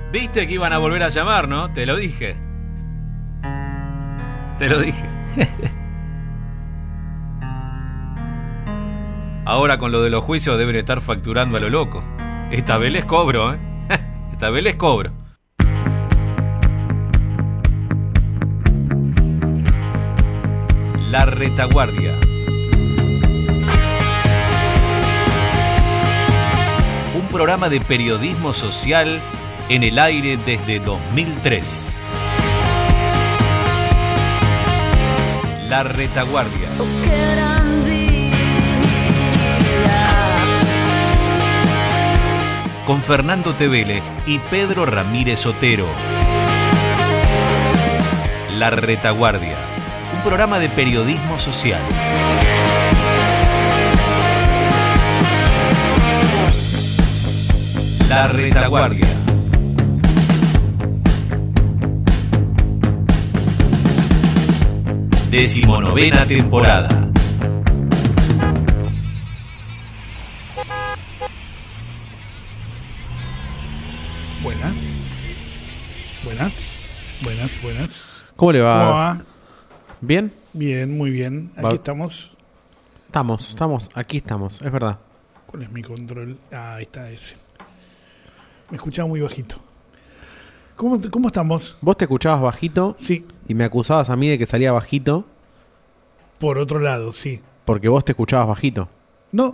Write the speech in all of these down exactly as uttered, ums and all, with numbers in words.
Viste que iban a volver a llamar, ¿no? Te lo dije. Te lo dije. Ahora con lo de los juicios deben estar facturando a lo loco. Esta vez les cobro, ¿eh? Esta vez les cobro. La Retaguardia. Un programa de periodismo social en el aire desde dos mil tres. La Retaguardia. Con Fernando Tevele y Pedro Ramírez Otero. La Retaguardia. Un programa de periodismo social. La Retaguardia. Decimonovena temporada. Buenas. Buenas. Buenas, buenas. ¿Cómo le va? ¿Cómo va? ¿Bien? Bien, muy bien. Aquí Va- estamos. Estamos, estamos, aquí estamos, es verdad. ¿Cuál es mi control? Ah, ahí está ese. Me escuchaba muy bajito. ¿Cómo, cómo estamos? Vos te escuchabas bajito Sí, y me acusabas a mí de que salía bajito por otro lado, sí. porque vos te escuchabas bajito. No.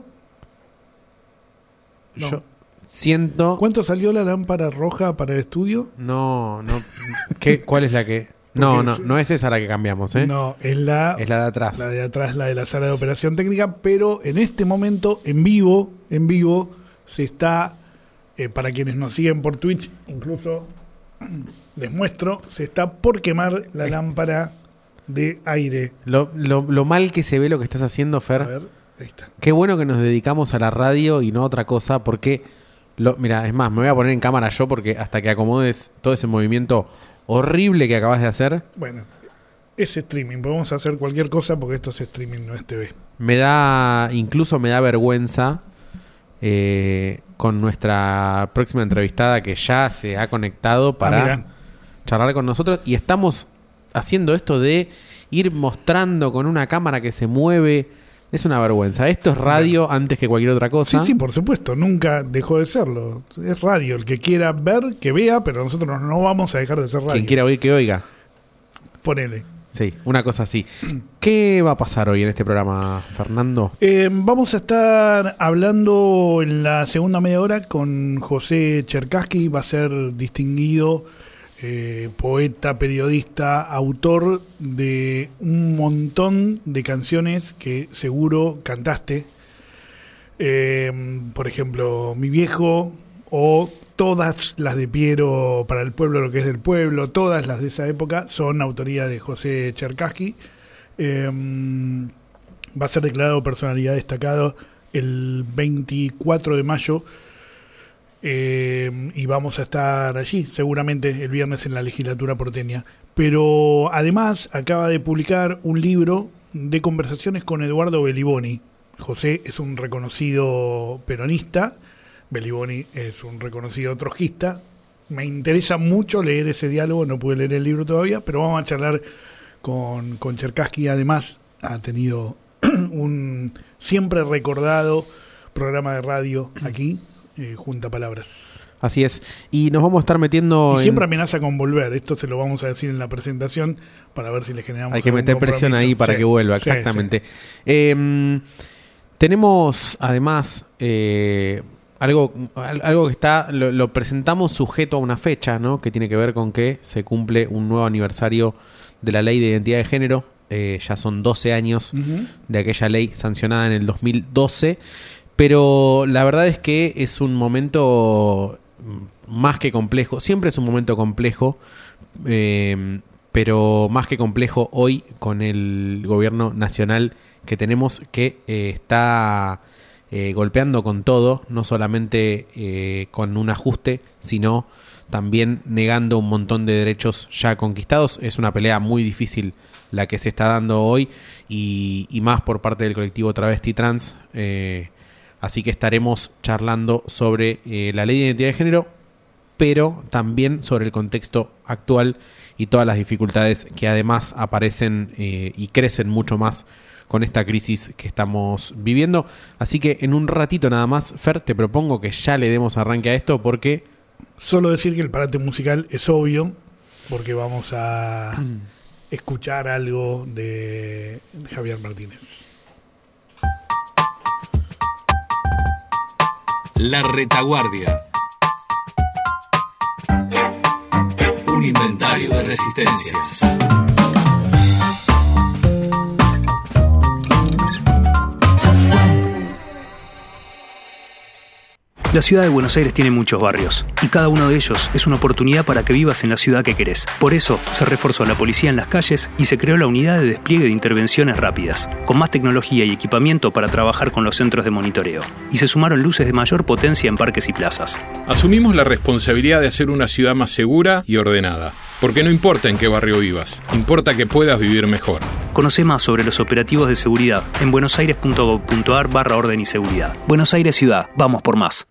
No. Yo siento... ¿Cuánto salió la lámpara roja para el estudio? No, no... ¿Qué, ¿Cuál es la que...? No, Porque no, es- no es esa la que cambiamos, ¿eh? No, es la, Es la de atrás. la de atrás, la de la sala de operación técnica, pero en este momento, en vivo, en vivo, se está, eh, para quienes nos siguen por Twitch, incluso les muestro, se está por quemar la lámpara de aire. Lo, lo, lo mal que se ve lo que estás haciendo, A Fer. ver, ahí está. Qué bueno que nos dedicamos a la radio y no a otra cosa, porque... Lo, mira, es más, me voy a poner en cámara yo porque hasta que acomodes todo ese movimiento horrible que acabas de hacer, Bueno, es streaming, podemos hacer cualquier cosa porque esto es streaming, no es T V. me da, incluso me da vergüenza eh, con nuestra próxima entrevistada que ya se ha conectado Ah, para mirá. charlar con nosotros y estamos haciendo esto de ir mostrando con una cámara que se mueve. Es una vergüenza. Esto es radio antes que cualquier otra cosa. Sí, sí, por supuesto, nunca dejó de serlo. Es radio, el que quiera ver, que vea, pero nosotros no vamos a dejar de ser radio. Quien quiera oír, que oiga. Ponele. Sí, una cosa así. ¿Qué va a pasar hoy en este programa, Fernando? Eh, vamos a estar hablando en la segunda media hora con José Cherkassky, va a ser distinguido eh, poeta, periodista, autor de un montón de canciones que seguro cantaste. Eh, por ejemplo, Mi Viejo o todas las de Piero para el pueblo, lo que es del pueblo, todas las de esa época son autoría de José Cherkassky. Eh, va a ser declarado personalidad destacada el veinticuatro de mayo eh, y vamos a estar allí seguramente el viernes en la legislatura porteña. Pero además acaba de publicar un libro de conversaciones con Eduardo Beliboni. José es un reconocido peronista, Beliboni es un reconocido trotskista. Me interesa mucho leer ese diálogo, no pude leer el libro todavía, pero vamos a charlar con, con Cherkassky. Además ha tenido un siempre recordado programa de radio aquí, eh, Junta Palabras. Así es. Y nos vamos a estar metiendo Y siempre en... amenaza con volver, esto se lo vamos a decir en la presentación para ver si le generamos Hay que algún meter presión compromiso. ahí para Sí, que vuelva, sí, exactamente. Eh, tenemos además eh, algo, al- algo que está, lo, lo presentamos sujeto a una fecha, ¿no? Que tiene que ver con que se cumple un nuevo aniversario de la Ley de Identidad de Género. Eh, ya son doce años sí. Ujú. de aquella ley sancionada en el dos mil doce. Pero la verdad es que es un momento más que complejo. Siempre es un momento complejo, eh, pero más que complejo hoy con el gobierno nacional que tenemos, que eh, está eh, golpeando con todo, no solamente eh, con un ajuste, sino también negando un montón de derechos ya conquistados. Es una pelea muy difícil la que se está dando hoy, y, y más por parte del colectivo travesti trans. Eh, así que estaremos charlando sobre eh, la ley de identidad de género pero también sobre el contexto actual y todas las dificultades que además aparecen eh, y crecen mucho más con esta crisis que estamos viviendo. Así que en un ratito nada más, Fer, te propongo que ya le demos arranque a esto porque... Solo decir que el parate musical es obvio, porque vamos a escuchar algo de Javier Martínez. La Retaguardia. Un inventario de resistencias. La ciudad de Buenos Aires tiene muchos barrios, y cada uno de ellos es una oportunidad para que vivas en la ciudad que querés. Por eso, se reforzó la policía en las calles y se creó la unidad de despliegue de intervenciones rápidas, con más tecnología y equipamiento para trabajar con los centros de monitoreo. Y se sumaron luces de mayor potencia en parques y plazas. Asumimos la responsabilidad de hacer una ciudad más segura y ordenada. Porque no importa en qué barrio vivas, importa que puedas vivir mejor. Conoce más sobre los operativos de seguridad en buenosaires.gov.ar barra orden y seguridad. Buenos Aires Ciudad, vamos por más.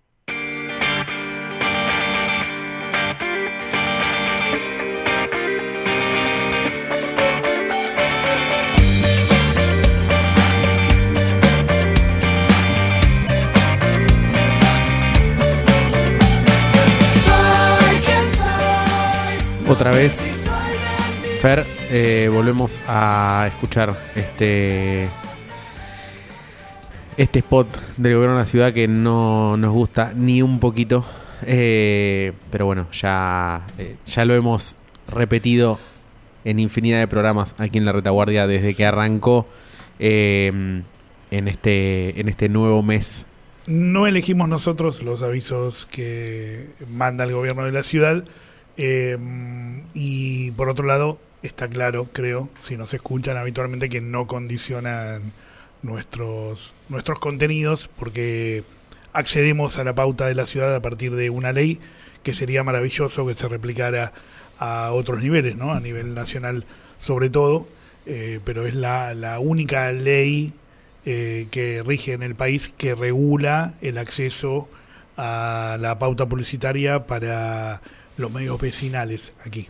Otra vez, Fer, eh, volvemos a escuchar este este spot del gobierno de la ciudad que no nos gusta ni un poquito, eh, pero bueno, ya, eh, ya lo hemos repetido en infinidad de programas aquí en La Retaguardia desde que arrancó eh, en este en este nuevo mes. No elegimos nosotros los avisos que manda el gobierno de la ciudad. Eh, y por otro lado, está claro, creo, si nos escuchan habitualmente, que no condicionan nuestros nuestros contenidos, porque accedemos a la pauta de la ciudad a partir de una ley que sería maravilloso que se replicara a otros niveles, ¿no? A nivel nacional sobre todo, eh, pero es la, la única ley eh, que rige en el país que regula el acceso a la pauta publicitaria para los medios vecinales aquí.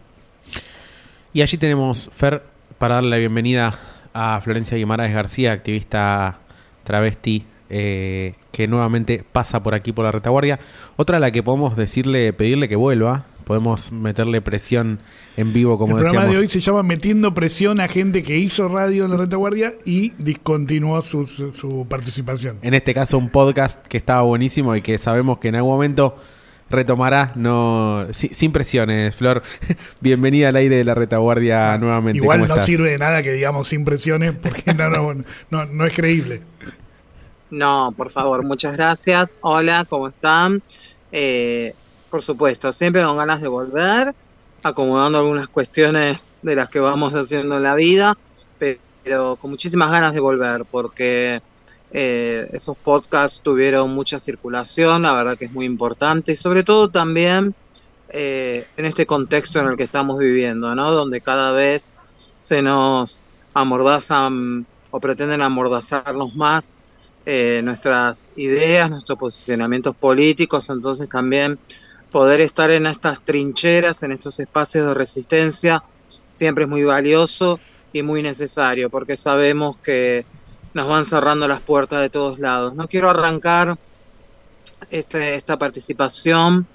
Y allí tenemos, Fer, para darle la bienvenida a Florencia Guimaraes García, activista travesti, eh, que nuevamente pasa por aquí por La Retaguardia. Otra a la que podemos decirle, pedirle que vuelva, podemos meterle presión en vivo, como decíamos. El programa de hoy se llama Metiendo Presión a gente que hizo radio en La Retaguardia y discontinuó su, su, su participación. En este caso un podcast que estaba buenísimo y que sabemos que en algún momento retomará, no sin, sin presiones, Flor. Bienvenida al aire de La Retaguardia ah, nuevamente. Igual ¿Cómo no estás? sirve de nada que digamos sin presiones porque no, no, no, no es creíble. No, por favor, muchas gracias. Hola, ¿cómo están? Eh, por supuesto, siempre con ganas de volver, acomodando algunas cuestiones de las que vamos haciendo en la vida, pero con muchísimas ganas de volver porque Eh, esos podcasts tuvieron mucha circulación, la verdad que es muy importante, y sobre todo también eh, en este contexto en el que estamos viviendo, ¿no? Donde cada vez se nos amordazan o pretenden amordazarnos más eh, nuestras ideas, nuestros posicionamientos políticos. Entonces también poder estar en estas trincheras, en estos espacios de resistencia, siempre es muy valioso y muy necesario, porque sabemos que nos van cerrando las puertas de todos lados. No quiero arrancar este, esta participación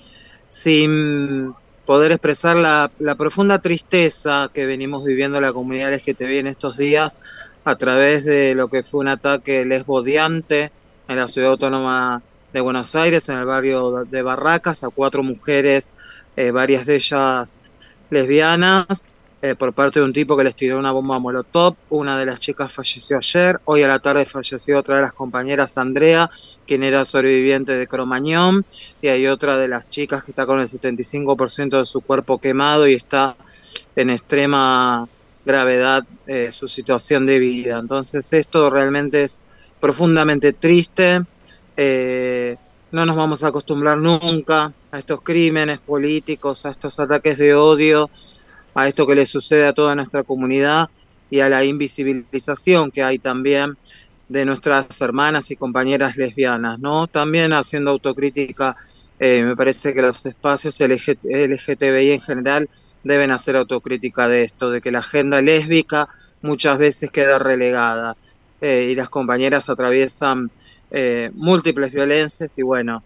sin poder expresar la, la profunda tristeza que venimos viviendo la comunidad L G T B en estos días a través de lo que fue un ataque lesbodiante en la Ciudad Autónoma de Buenos Aires, en el barrio de Barracas, a cuatro mujeres, eh, varias de ellas lesbianas, Eh, por parte de un tipo que les tiró una bomba molotov. Una de las chicas falleció ayer, hoy a la tarde falleció otra de las compañeras, Andrea, quien era sobreviviente de Cromañón, y hay otra de las chicas que está con el setenta y cinco por ciento de su cuerpo quemado y está en extrema gravedad eh, su situación de vida. Entonces esto realmente es profundamente triste. Eh, no nos vamos a acostumbrar nunca a estos crímenes políticos, a estos ataques de odio, a esto que le sucede a toda nuestra comunidad y a la invisibilización que hay también de nuestras hermanas y compañeras lesbianas, ¿no? También haciendo autocrítica, eh, me parece que los espacios L G T B I en general deben hacer autocrítica de esto, de que la agenda lésbica muchas veces queda relegada eh, y las compañeras atraviesan eh, múltiples violencias y bueno,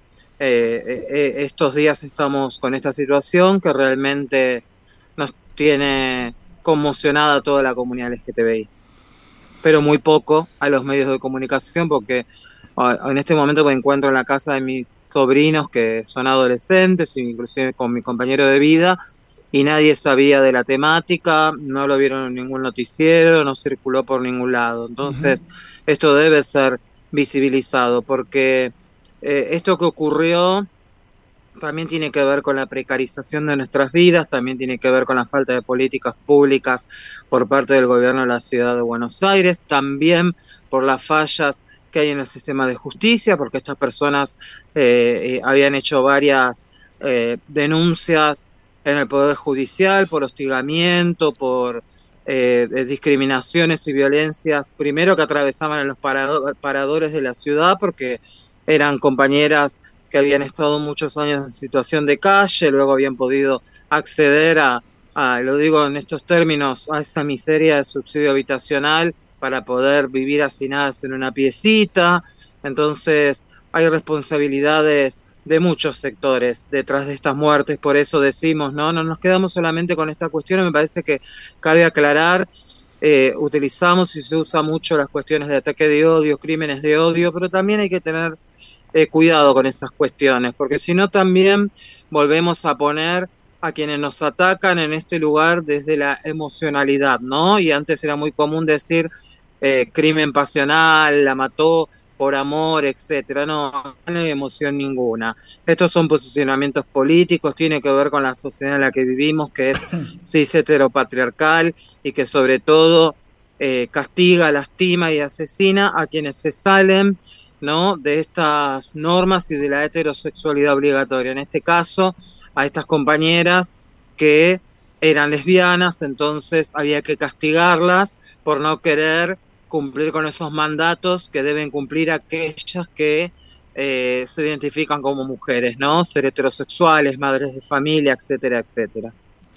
eh, eh, estos días estamos con esta situación que realmente nos tiene conmocionada a toda la comunidad L G T B I. Pero muy poco a los medios de comunicación porque en este momento me encuentro en la casa de mis sobrinos que son adolescentes, inclusive con mi compañero de vida, y nadie sabía de la temática, no lo vieron en ningún noticiero, no circuló por ningún lado. Entonces, uh-huh. esto debe ser visibilizado porque eh, esto que ocurrió también tiene que ver con la precarización de nuestras vidas, también tiene que ver con la falta de políticas públicas por parte del gobierno de la ciudad de Buenos Aires, también por las fallas que hay en el sistema de justicia, porque estas personas eh, eh, habían hecho varias eh, denuncias en el Poder Judicial por hostigamiento, por eh, discriminaciones y violencias, primero que atravesaban en los parado- paradores de la ciudad, porque eran compañeras que habían estado muchos años en situación de calle, luego habían podido acceder a, a, lo digo en estos términos, a esa miseria de subsidio habitacional para poder vivir hacinadas en una piecita. Entonces hay responsabilidades de muchos sectores detrás de estas muertes, por eso decimos, no, no nos quedamos solamente con esta cuestión, me parece que cabe aclarar, eh, utilizamos y se usa mucho las cuestiones de ataque de odio, crímenes de odio, pero también hay que tener Eh, cuidado con esas cuestiones, porque si no también volvemos a poner a quienes nos atacan en este lugar desde la emocionalidad, ¿no? Y antes era muy común decir eh, crimen pasional, la mató por amor, etcétera. No, no hay emoción ninguna. Estos son posicionamientos políticos, tiene que ver con la sociedad en la que vivimos, que es cis heteropatriarcal y que sobre todo eh, castiga, lastima y asesina a quienes se salen, ¿no?, de estas normas y de la heterosexualidad obligatoria. En este caso, a estas compañeras que eran lesbianas, entonces había que castigarlas por no querer cumplir con esos mandatos que deben cumplir aquellas que eh, se identifican como mujeres, ¿no? Ser heterosexuales, madres de familia, etcétera, etcétera.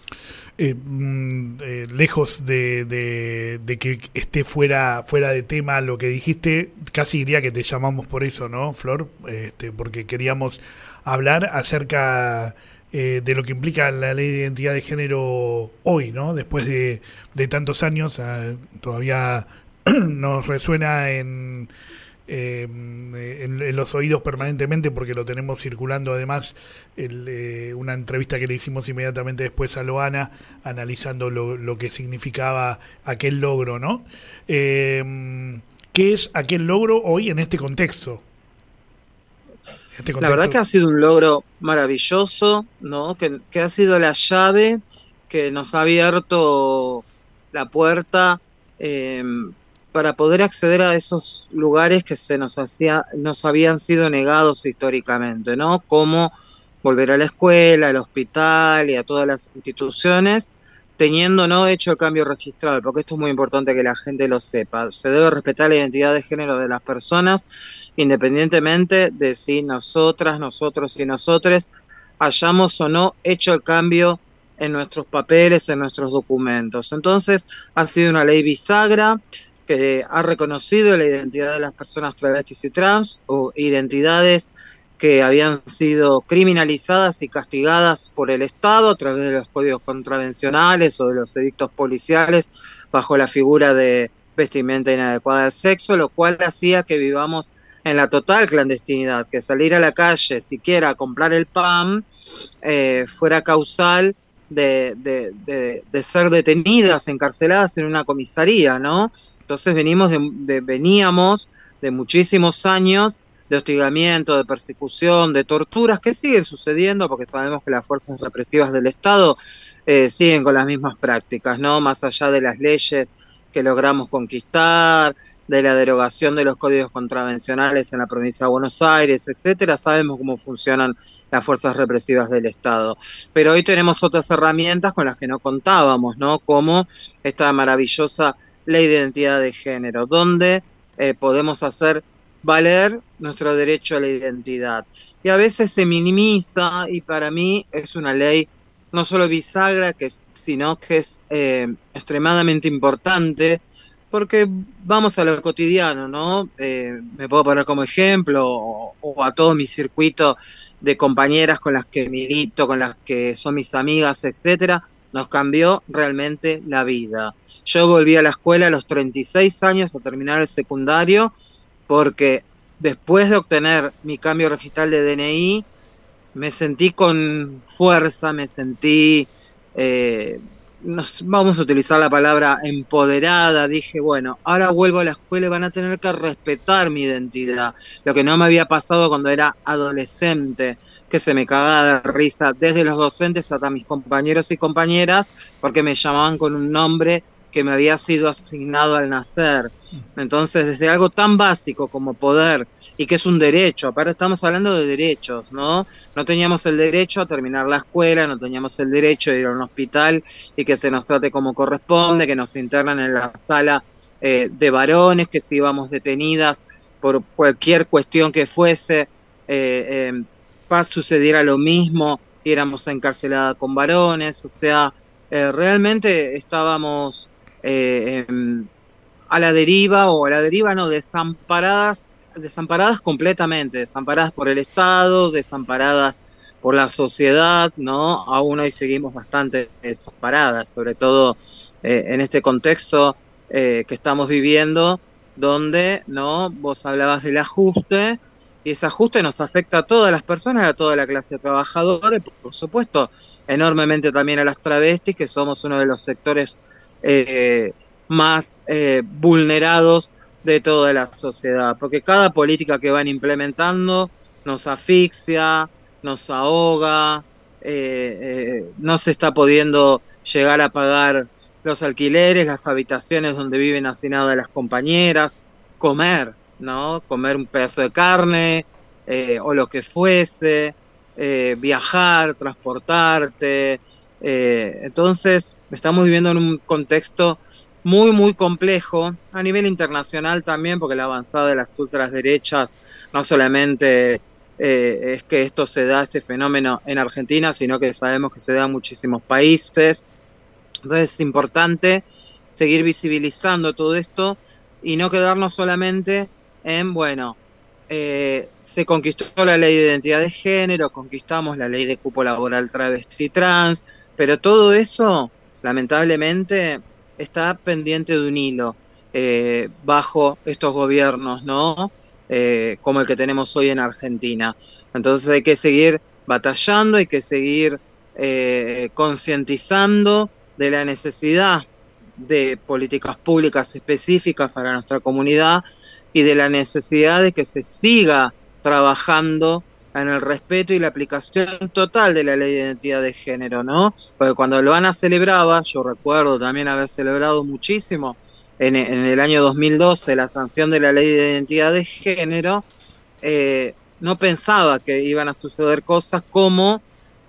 Eh, eh, lejos de, de, de que esté fuera fuera de tema lo que dijiste, casi diría que te llamamos por eso, ¿no, Flor? Este, porque queríamos hablar acerca eh, de lo que implica la ley de identidad de género hoy, ¿no? Después de, de tantos años, eh, todavía nos resuena en... Eh, en, en los oídos permanentemente porque lo tenemos circulando además el, eh, una entrevista que le hicimos inmediatamente después a Loana analizando lo, lo que significaba aquel logro, ¿no? Eh, ¿qué es aquel logro hoy en este contexto? Este contexto? La verdad que ha sido un logro maravilloso, ¿no? Que, que ha sido la llave que nos ha abierto la puerta eh, para poder acceder a esos lugares que se nos hacía, nos habían sido negados históricamente, ¿no? Como volver a la escuela, al hospital y a todas las instituciones, teniendo no hecho el cambio registral, porque esto es muy importante que la gente lo sepa. Se debe respetar la identidad de género de las personas, independientemente de si nosotras, nosotros y nosotres hayamos o no hecho el cambio en nuestros papeles, en nuestros documentos. Entonces, ha sido una ley bisagra que ha reconocido la identidad de las personas travestis y trans, o identidades que habían sido criminalizadas y castigadas por el Estado a través de los códigos contravencionales o de los edictos policiales bajo la figura de vestimenta inadecuada al sexo, lo cual hacía que vivamos en la total clandestinidad, que salir a la calle, siquiera a comprar el pan, eh, fuera causal de, de, de, de ser detenidas, encarceladas en una comisaría, ¿no? Entonces venimos de, de, veníamos de muchísimos años de hostigamiento, de persecución, de torturas que siguen sucediendo porque sabemos que las fuerzas represivas del Estado eh, siguen con las mismas prácticas, ¿no? Más allá de las leyes que logramos conquistar, de la derogación de los códigos contravencionales en la provincia de Buenos Aires, etcétera, sabemos cómo funcionan las fuerzas represivas del Estado. Pero hoy tenemos otras herramientas con las que no contábamos, ¿no? Como esta maravillosa ley de identidad de género, donde eh, podemos hacer valer nuestro derecho a la identidad. Y a veces se minimiza, y para mí es una ley no solo bisagra, que, sino que es eh, extremadamente importante, porque vamos a lo cotidiano, ¿no? Eh, me puedo poner como ejemplo, o, o a todo mi circuito de compañeras con las que milito, con las que son mis amigas, etcétera, nos cambió realmente la vida. Yo volví a la escuela a los treinta y seis años a terminar el secundario, porque después de obtener mi cambio registral de D N I, me sentí con fuerza, me sentí, eh, nos, vamos a utilizar la palabra empoderada. Dije, bueno, ahora vuelvo a la escuela y van a tener que respetar mi identidad, lo que no me había pasado cuando era adolescente, que se me cagaba de risa desde los docentes hasta mis compañeros y compañeras, porque me llamaban con un nombre que me había sido asignado al nacer. Entonces, desde algo tan básico como poder, y que es un derecho, aparte estamos hablando de derechos, ¿no? No teníamos el derecho a terminar la escuela, no teníamos el derecho de ir a un hospital y que se nos trate como corresponde, que nos internan en la sala eh, de varones, que si íbamos detenidas por cualquier cuestión que fuese, eh, eh, paz sucediera lo mismo y éramos encarceladas con varones. O sea, eh, realmente estábamos eh, eh, a la deriva, o a la deriva no, desamparadas, desamparadas completamente, desamparadas por el Estado, desamparadas por la sociedad, ¿no? Aún hoy seguimos bastante desamparadas, sobre todo eh, en este contexto eh, que estamos viviendo, donde, ¿no? Vos hablabas del ajuste, y ese ajuste nos afecta a todas las personas, a toda la clase trabajadora, y por supuesto, enormemente también a las travestis, que somos uno de los sectores eh, más eh, vulnerados de toda la sociedad, porque cada política que van implementando nos asfixia, nos ahoga, eh, eh, no se está pudiendo llegar a pagar los alquileres, las habitaciones donde viven hacinadas las compañeras, comer, ¿no? Comer un pedazo de carne eh, o lo que fuese, eh, viajar, transportarte. Eh, entonces, estamos viviendo en un contexto muy, muy complejo, a nivel internacional también, porque la avanzada de las ultraderechas no solamente eh, es que esto se da, este fenómeno en Argentina, sino que sabemos que se da en muchísimos países. Entonces es importante seguir visibilizando todo esto y no quedarnos solamente en, bueno, eh, se conquistó la ley de identidad de género, conquistamos la ley de cupo laboral travesti trans, pero todo eso, lamentablemente, está pendiente de un hilo eh, bajo estos gobiernos, ¿no? Eh, como el que tenemos hoy en Argentina. Entonces hay que seguir batallando, hay que seguir eh, concientizando de la necesidad de políticas públicas específicas para nuestra comunidad y de la necesidad de que se siga trabajando en el respeto y la aplicación total de la ley de identidad de género, ¿no? Porque cuando Loana celebraba, yo recuerdo también haber celebrado muchísimo en, en el año dos mil doce la sanción de la ley de identidad de género, eh, no pensaba que iban a suceder cosas como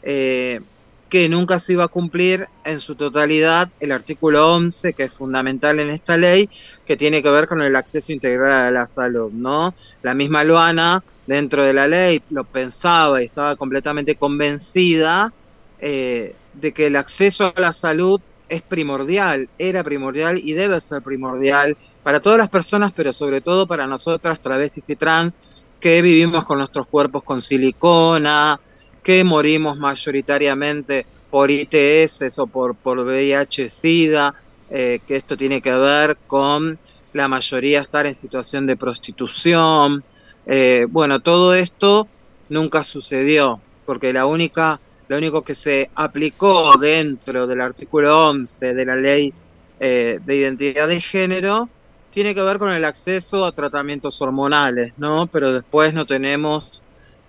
eh, que nunca se iba a cumplir en su totalidad el artículo once, que es fundamental en esta ley, que tiene que ver con el acceso integral a la salud, ¿no? La misma Loana, dentro de la ley, lo pensaba y estaba completamente convencida eh, de que el acceso a la salud es primordial, era primordial y debe ser primordial para todas las personas, pero sobre todo para nosotras, travestis y trans, que vivimos con nuestros cuerpos con silicona, que morimos mayoritariamente por I T S o por, por V I H SIDA, eh, que esto tiene que ver con la mayoría estar en situación de prostitución. Eh, bueno, todo esto nunca sucedió, porque la única, lo único que se aplicó dentro del artículo once de la ley eh, de identidad de género tiene que ver con el acceso a tratamientos hormonales, ¿no? Pero después no tenemos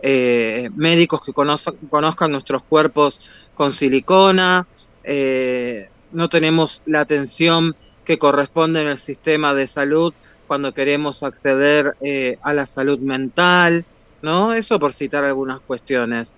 Eh, médicos que conozcan, conozcan nuestros cuerpos con silicona, eh, no tenemos la atención que corresponde en el sistema de salud cuando queremos acceder eh, a la salud mental, ¿no? Eso por citar algunas cuestiones.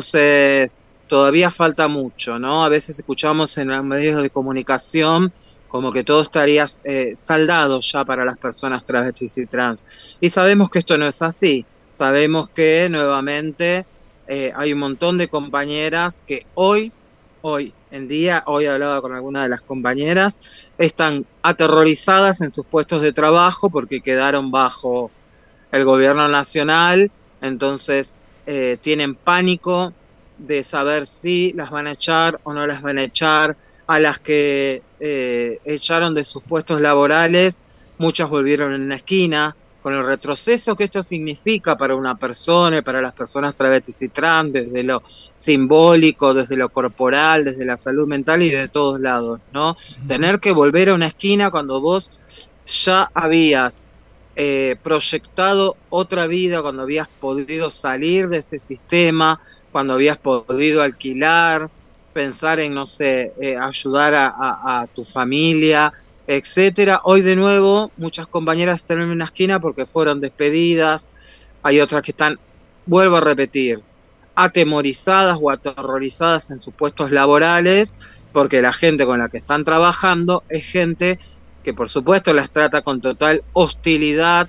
Entonces, todavía falta mucho, ¿no? A veces escuchamos en los medios de comunicación como que todo estaría eh, saldado ya para las personas travestis y trans. Y sabemos que esto no es así. Sabemos que nuevamente eh, hay un montón de compañeras que hoy, hoy en día, hoy hablaba con alguna de las compañeras, están aterrorizadas en sus puestos de trabajo porque quedaron bajo el gobierno nacional, entonces eh, tienen pánico de saber si las van a echar o no las van a echar. A las que eh, echaron de sus puestos laborales, muchas volvieron en una esquina, con el retroceso que esto significa para una persona y para las personas travestis y trans, desde lo simbólico, desde lo corporal, desde la salud mental y de todos lados, ¿no? Uh-huh. Tener que volver a una esquina cuando vos ya habías eh, proyectado otra vida, cuando habías podido salir de ese sistema, cuando habías podido alquilar, pensar en, no sé, eh, ayudar a, a, a tu familia, etcétera. Hoy de nuevo muchas compañeras están en una esquina porque fueron despedidas, hay otras que están, vuelvo a repetir, atemorizadas o aterrorizadas en sus puestos laborales porque la gente con la que están trabajando es gente que por supuesto las trata con total hostilidad,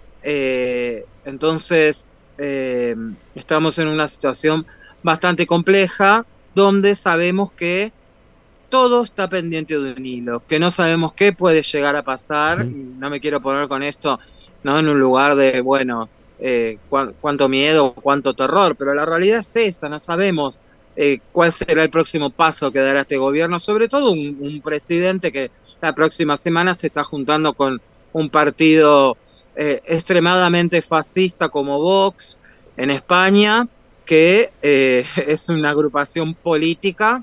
eh, entonces eh, estamos en una situación bastante compleja donde sabemos que todo está pendiente de un hilo, que no sabemos qué puede llegar a pasar. Sí. No me quiero poner con esto, ¿no?, en un lugar de, bueno, eh, cu- cuánto miedo, cuánto terror, pero la realidad es esa, no sabemos eh, cuál será el próximo paso que dará este gobierno, sobre todo un, un presidente que la próxima semana se está juntando con un partido eh, extremadamente fascista como Vox en España, que eh, es una agrupación política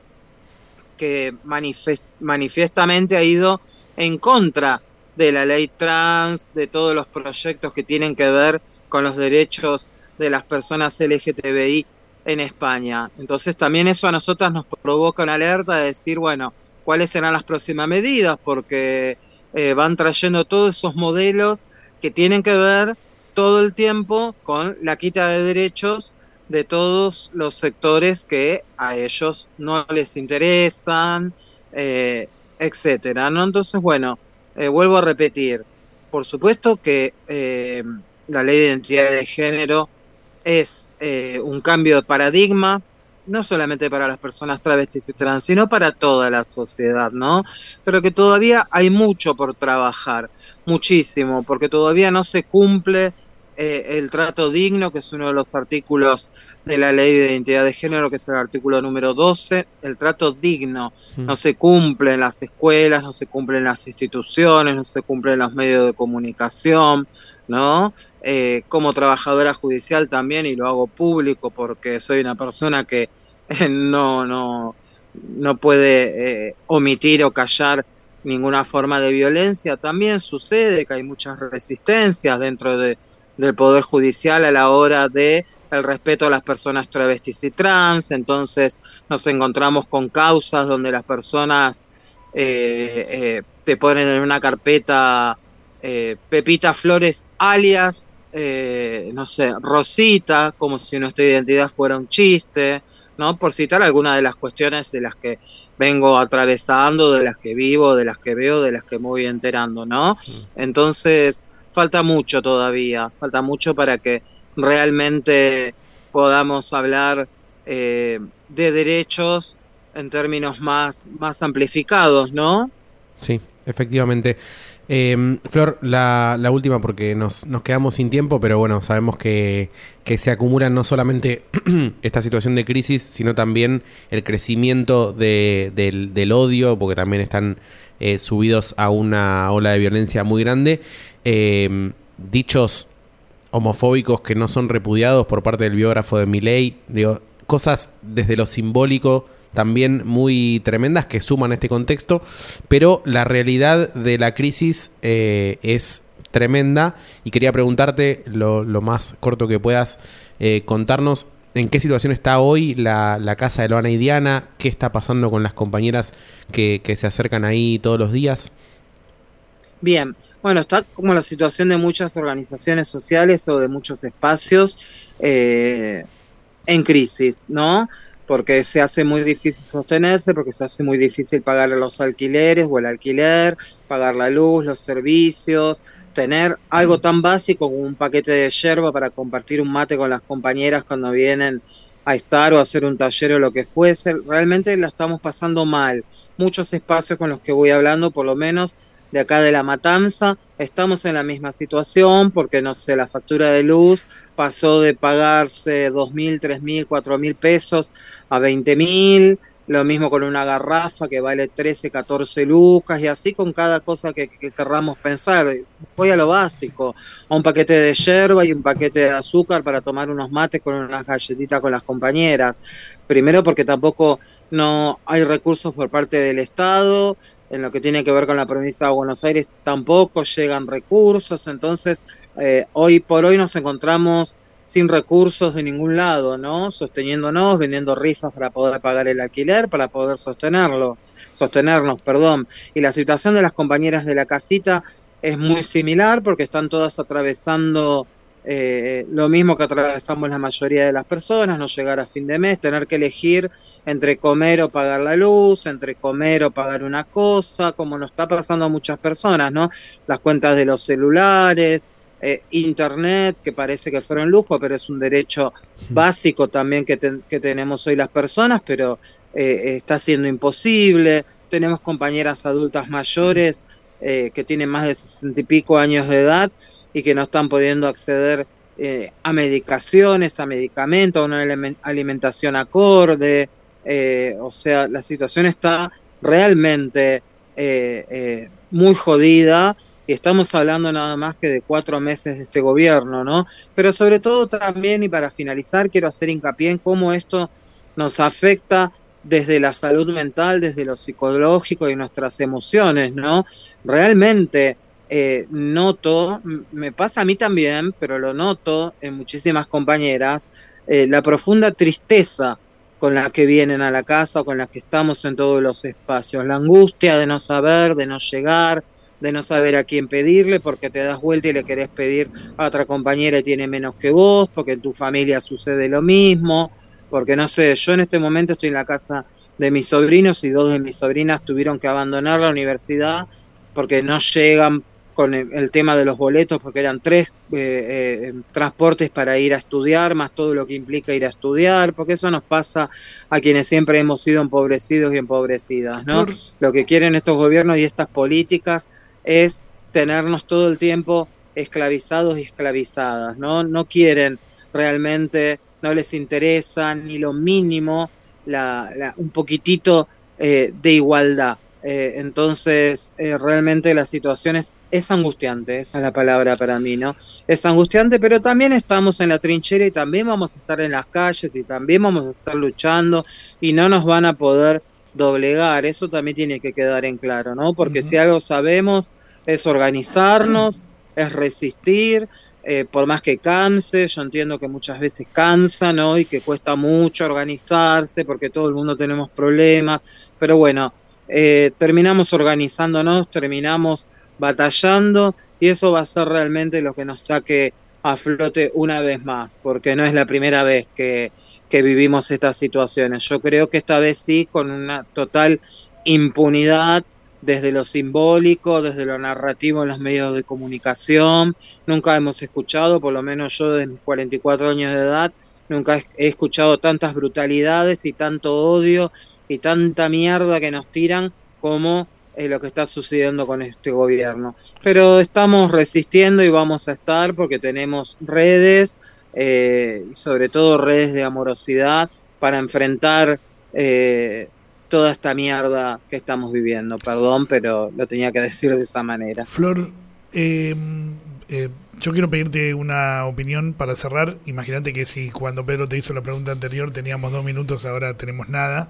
que manifest- manifiestamente ha ido en contra de la ley trans, de todos los proyectos que tienen que ver con los derechos de las personas L G T B I en España. Entonces también eso a nosotras nos provoca una alerta de decir, bueno, ¿cuáles serán las próximas medidas? Porque eh, van trayendo todos esos modelos que tienen que ver todo el tiempo con la quita de derechos de todos los sectores que a ellos no les interesan, eh, etcétera, ¿no? Entonces, bueno, eh, vuelvo a repetir, por supuesto que eh, la ley de identidad de género es eh, un cambio de paradigma, no solamente para las personas travestis y trans, sino para toda la sociedad, ¿no? Pero que todavía hay mucho por trabajar, muchísimo, porque todavía no se cumple Eh, el trato digno, que es uno de los artículos de la ley de identidad de género, que es el artículo número doce, el trato digno mm. no se cumple en las escuelas, no se cumple en las instituciones, no se cumple en los medios de comunicación, ¿no? Eh, como trabajadora judicial también, y lo hago público porque soy una persona que eh, no, no, no puede eh, omitir o callar ninguna forma de violencia, también sucede que hay muchas resistencias dentro de del Poder Judicial a la hora de el respeto a las personas travestis y trans. Entonces nos encontramos con causas donde las personas eh, eh, te ponen en una carpeta eh, Pepita Flores alias, eh, no sé, Rosita, como si nuestra identidad fuera un chiste, ¿no? Por citar algunas de las cuestiones de las que vengo atravesando, de las que vivo, de las que veo, de las que me voy enterando, ¿no? Entonces falta mucho todavía, falta mucho para que realmente podamos hablar eh, de derechos en términos más, más amplificados, ¿no? Sí, efectivamente. Eh, Flor, la, la última porque nos, nos quedamos sin tiempo, pero bueno, sabemos que, que se acumulan no solamente esta situación de crisis, sino también el crecimiento de, del, del odio, porque también están eh, subidos a una ola de violencia muy grande. Eh, dichos homofóbicos que no son repudiados por parte del biógrafo de Milei, digo, cosas desde lo simbólico también muy tremendas que suman a este contexto, pero la realidad de la crisis eh, es tremenda y quería preguntarte lo, lo más corto que puedas eh, contarnos en qué situación está hoy la, la casa de Loana y Diana, qué está pasando con las compañeras que, que se acercan ahí todos los días. Bien, bueno, está como la situación de muchas organizaciones sociales o de muchos espacios eh, en crisis, ¿no? porque se hace muy difícil sostenerse, porque se hace muy difícil pagar los alquileres o el alquiler, pagar la luz, los servicios, tener algo tan básico como un paquete de yerba para compartir un mate con las compañeras cuando vienen a estar o a hacer un taller o lo que fuese. Realmente la estamos pasando mal. Muchos espacios con los que voy hablando, por lo menos de acá de La Matanza, estamos en la misma situación porque, no sé, la factura de luz pasó de pagarse dos mil, tres mil, cuatro mil pesos a veinte mil, lo mismo con una garrafa que vale trece, catorce lucas, y así con cada cosa que, que querramos pensar. Voy a lo básico, a un paquete de yerba y un paquete de azúcar para tomar unos mates con unas galletitas con las compañeras. Primero porque tampoco no hay recursos por parte del Estado, en lo que tiene que ver con la provincia de Buenos Aires tampoco llegan recursos, entonces eh, hoy por hoy nos encontramos sin recursos de ningún lado, ¿no? Sosteniéndonos, vendiendo rifas para poder pagar el alquiler, para poder sostenerlos, sostenernos, perdón. Y la situación de las compañeras de la casita es muy similar porque están todas atravesando eh, lo mismo que atravesamos la mayoría de las personas, no llegar a fin de mes, tener que elegir entre comer o pagar la luz, entre comer o pagar una cosa, como nos está pasando a muchas personas, ¿no? Las cuentas de los celulares, Eh, internet, que parece que fuera un lujo, pero es un derecho básico también que, ten, que tenemos hoy las personas, pero eh, está siendo imposible. Tenemos compañeras adultas mayores eh, que tienen más de sesenta y pico años de edad y que no están pudiendo acceder eh, a medicaciones, a medicamentos, a una alimentación acorde, eh, o sea, la situación está realmente eh, eh, muy jodida. Y estamos hablando nada más que de cuatro meses de este gobierno, ¿no? Pero sobre todo también, y para finalizar, quiero hacer hincapié en cómo esto nos afecta desde la salud mental, desde lo psicológico y nuestras emociones, ¿no? Realmente eh, noto, me pasa a mí también, pero lo noto en muchísimas compañeras, eh, la profunda tristeza con la que vienen a la casa o con la que estamos en todos los espacios, la angustia de no saber, de no llegar, de no saber a quién pedirle, porque te das vuelta y le querés pedir a otra compañera y tiene menos que vos, porque en tu familia sucede lo mismo, porque no sé, yo en este momento estoy en la casa de mis sobrinos y dos de mis sobrinas tuvieron que abandonar la universidad porque no llegan con el, el tema de los boletos, porque eran tres eh, eh, transportes para ir a estudiar, más todo lo que implica ir a estudiar, porque eso nos pasa a quienes siempre hemos sido empobrecidos y empobrecidas, ¿no? Por... Lo que quieren estos gobiernos y estas políticas es tenernos todo el tiempo esclavizados y esclavizadas, ¿no? No quieren realmente, no les interesa ni lo mínimo la, la, un poquitito eh, de igualdad. Eh, entonces, eh, realmente la situación es, es angustiante, esa es la palabra para mí, ¿no? Es angustiante, pero también estamos en la trinchera y también vamos a estar en las calles y también vamos a estar luchando y no nos van a poder doblegar, eso también tiene que quedar en claro, ¿no? Porque uh-huh. si algo sabemos es organizarnos, es resistir, eh, por más que canse, yo entiendo que muchas veces cansa, ¿no? Y que cuesta mucho organizarse porque todo el mundo tenemos problemas, pero bueno, eh, terminamos organizándonos, terminamos batallando y eso va a ser realmente lo que nos saque a flote una vez más, porque no es la primera vez que, que vivimos estas situaciones. Yo creo que esta vez sí, con una total impunidad desde lo simbólico, desde lo narrativo en los medios de comunicación. Nunca hemos escuchado, por lo menos yo de mis cuarenta y cuatro años de edad, nunca he escuchado tantas brutalidades y tanto odio y tanta mierda que nos tiran como eh, lo que está sucediendo con este gobierno. Pero estamos resistiendo y vamos a estar porque tenemos redes, eh, y sobre todo redes de amorosidad para enfrentar eh, toda esta mierda que estamos viviendo. Perdón, pero lo tenía que decir de esa manera. Flor, eh, eh, yo quiero pedirte una opinión para cerrar. Imagínate que si cuando Pedro te hizo la pregunta anterior teníamos dos minutos, ahora tenemos nada.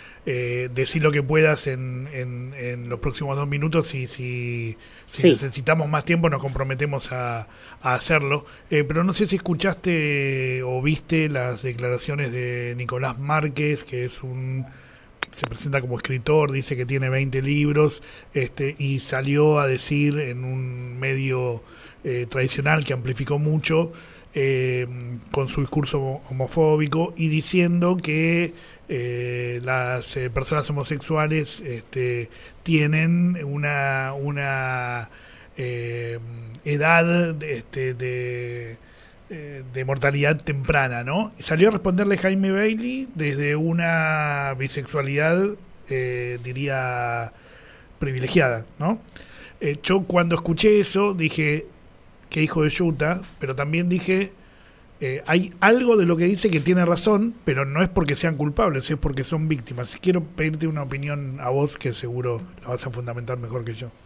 Eh, decir lo que puedas en, en, en los próximos dos minutos y si, si sí. necesitamos más tiempo nos comprometemos a, a hacerlo. Eh, pero no sé si escuchaste o viste las declaraciones de Nicolás Márquez, que es un... se presenta como escritor, dice que tiene veinte libros, este, y salió a decir en un medio eh, tradicional que amplificó mucho eh, con su discurso homofóbico y diciendo que eh, las eh, personas homosexuales este, tienen una una eh, edad de, este, de de mortalidad temprana, ¿no? Salió a responderle Jaime Bailey desde una bisexualidad, eh, diría, privilegiada, ¿no? Eh, yo cuando escuché eso dije, qué hijo de yuta, pero también dije, eh, hay algo de lo que dice que tiene razón, pero no es porque sean culpables, es porque son víctimas. Quiero pedirte una opinión a vos, que seguro la vas a fundamentar mejor que yo.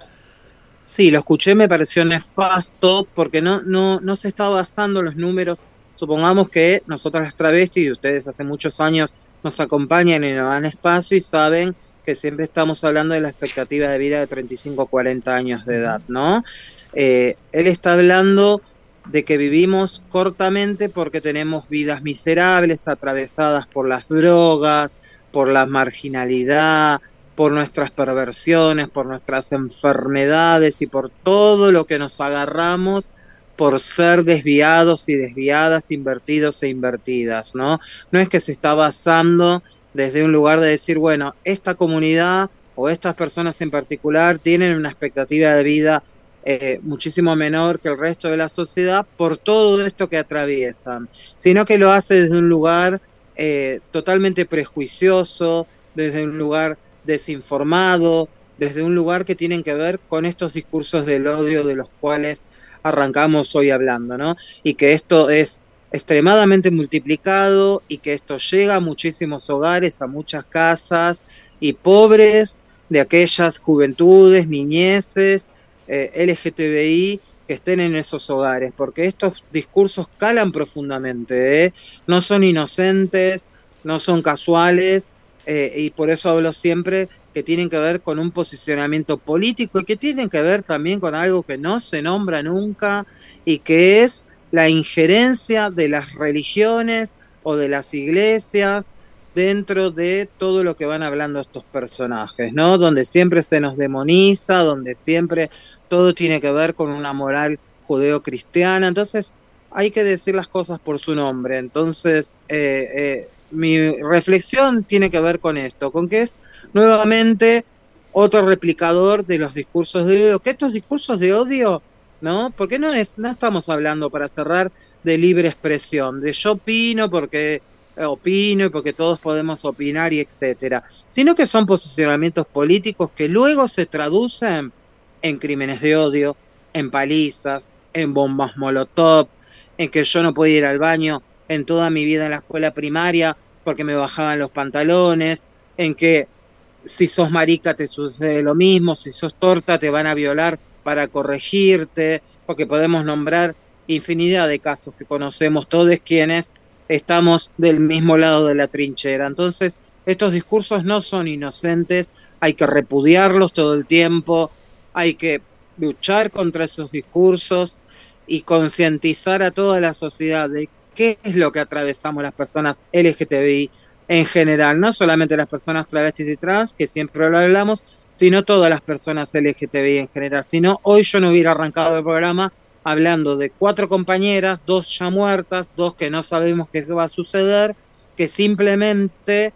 Sí, lo escuché, me pareció nefasto porque no, no, no se está basando en los números. Supongamos que nosotros las travestis y ustedes hace muchos años nos acompañan y nos dan espacio y saben que siempre estamos hablando de la expectativa de vida de treinta y cinco a cuarenta años de edad, ¿no? Eh, él está hablando de que vivimos cortamente porque tenemos vidas miserables, atravesadas por las drogas, por la marginalidad, por nuestras perversiones, por nuestras enfermedades y por todo lo que nos agarramos por ser desviados y desviadas, invertidos e invertidas, ¿no? No es que se está basando desde un lugar de decir, bueno, esta comunidad o estas personas en particular tienen una expectativa de vida eh, muchísimo menor que el resto de la sociedad por todo esto que atraviesan, sino que lo hace desde un lugar eh, totalmente prejuicioso, desde un lugar desinformado, desde un lugar que tienen que ver con estos discursos del odio de los cuales arrancamos hoy hablando, ¿no? Y que esto es extremadamente multiplicado y que esto llega a muchísimos hogares, a muchas casas y pobres de aquellas juventudes, niñeces, eh, L G T B I que estén en esos hogares, porque estos discursos calan profundamente, ¿eh? No son inocentes, no son casuales. Eh, y por eso hablo siempre que tienen que ver con un posicionamiento político y que tienen que ver también con algo que no se nombra nunca y que es la injerencia de las religiones o de las iglesias dentro de todo lo que van hablando estos personajes, ¿no? Donde siempre se nos demoniza, donde siempre todo tiene que ver con una moral judeocristiana. Entonces hay que decir las cosas por su nombre. Entonces eh, eh, mi reflexión tiene que ver con esto, con que es nuevamente otro replicador de los discursos de odio, que estos discursos de odio, ¿no? Porque no es, no estamos hablando, para cerrar, de libre expresión, de yo opino porque eh, opino y porque todos podemos opinar y etcétera, sino que son posicionamientos políticos que luego se traducen en crímenes de odio, en palizas, en bombas molotov, en que yo no podía ir al baño en toda mi vida en la escuela primaria porque me bajaban los pantalones, en que si sos marica te sucede lo mismo, si sos torta te van a violar para corregirte, porque podemos nombrar infinidad de casos que conocemos todos quienes estamos del mismo lado de la trinchera. Entonces, estos discursos no son inocentes, hay que repudiarlos todo el tiempo, hay que luchar contra esos discursos y concientizar a toda la sociedad de qué es lo que atravesamos las personas L G T B I en general, no solamente las personas travestis y trans, que siempre lo hablamos, sino todas las personas L G T B I en general. Si no, hoy yo no hubiera arrancado el programa hablando de cuatro compañeras, dos ya muertas, dos que no sabemos qué va a suceder, que simplemente